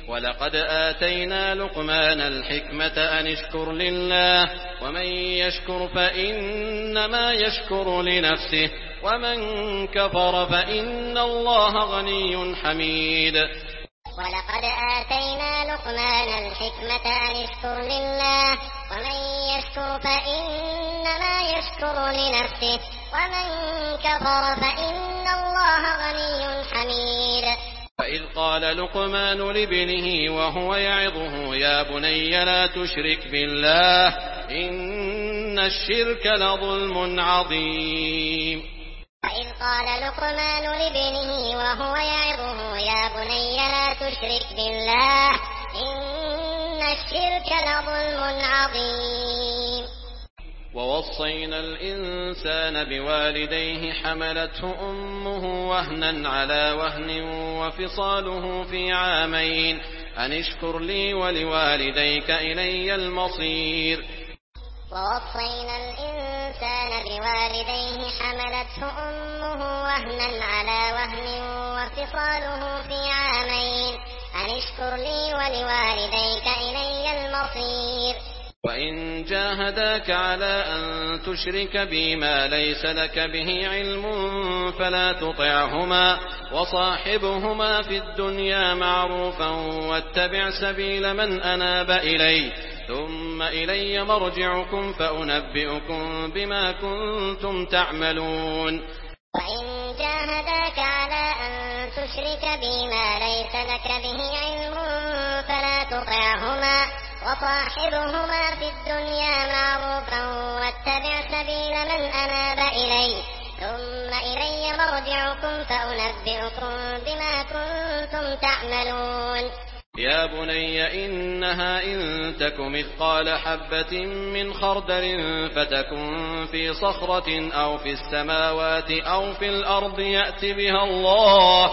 ولقد آتينا لقمان الحكمة أن اشكر لله ومن يشكر فإنما يشكر لنفسه ومن كفر فإن الله غني حميد. ولقد آتينا لقمان الحكمة أن اشكر لله ومن يشكر فإنما يشكر لنفسه ومن كفر فإن الله غني حميد. وإذ قال لقمان لابنه وهو يعظه يا بني لا تشرك بالله إن الشرك لظلم عظيم. وإذ قال لقمان لابنه وهو يعظه يا بني لا تشرك بالله إن الشرك لظلم عظيم. ووصينا الإنسان بوالديه حملته أمه وهنا على وهن وفصاله في عامين أن اشكر لي ولوالديك إلي المصير. ووصينا الإنسان بوالديه حملته أمه وهنا على وهن وفصاله في عامين أن اشكر لي ولوالديك إلي المصير. وإن جاهداك على أن تشرك بي ما ليس لك به علم فلا تطعهما وصاحبهما في الدنيا معروفا واتبع سبيل من أناب إلي ثم إلي مرجعكم فأنبئكم بما كنتم تعملون. وإن جاهداك على أن تشرك بي ما ليس لك به علم فلا تطعهما وصاحبهما في الدنيا معروفا واتبع سبيل من أناب إلي ثم إلي مرجعكم فأنبئكم بما كنتم تعملون. يا بني إنها إن تك مثقال حبة من خردل فتكن في صخرة أو في السماوات أو في الأرض يأت بها الله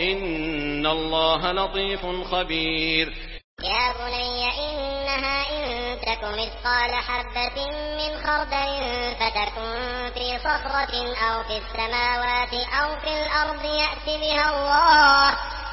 إن الله لطيف خبير. يا بني إنها إن تك مثقال حبة من خردل فتكن في صخرة أو في السماوات أو في الأرض يأت بها الله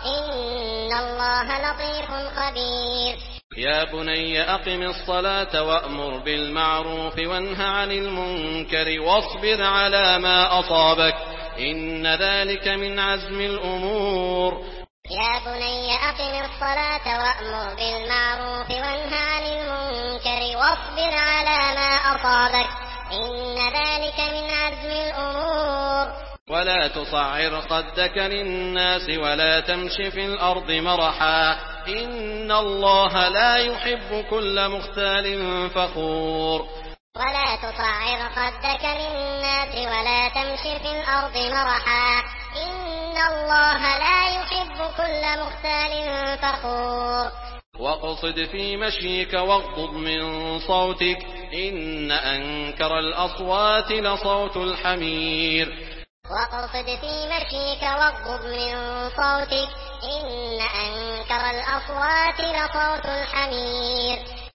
إن الله لطيف خبير. يا بني أقم الصلاة وأمر بالمعروف وانه عن المنكر واصبر على ما أصابك إن ذلك من عزم الأمور. يا بني أقم الصلاة وأمر بالمعروف وانه عن المنكر واصبر على ما أصابك إن ذلك من عزم الأمور. ولا تصعر خدك للناس ولا تمش في الأرض مرحا إن الله لا يحب كل مختال فخور. ولا تصعر خدك للناس ولا تمش في الأرض مرحا إن الله لا يحب كل مختال فخور. واقصد في مشيك واغضض من صوتك إن أنكر الأصوات لصوت الحمير. واقصد في مشيك واغضض من صوتك إن أنكر الأصوات لصوت الحمير.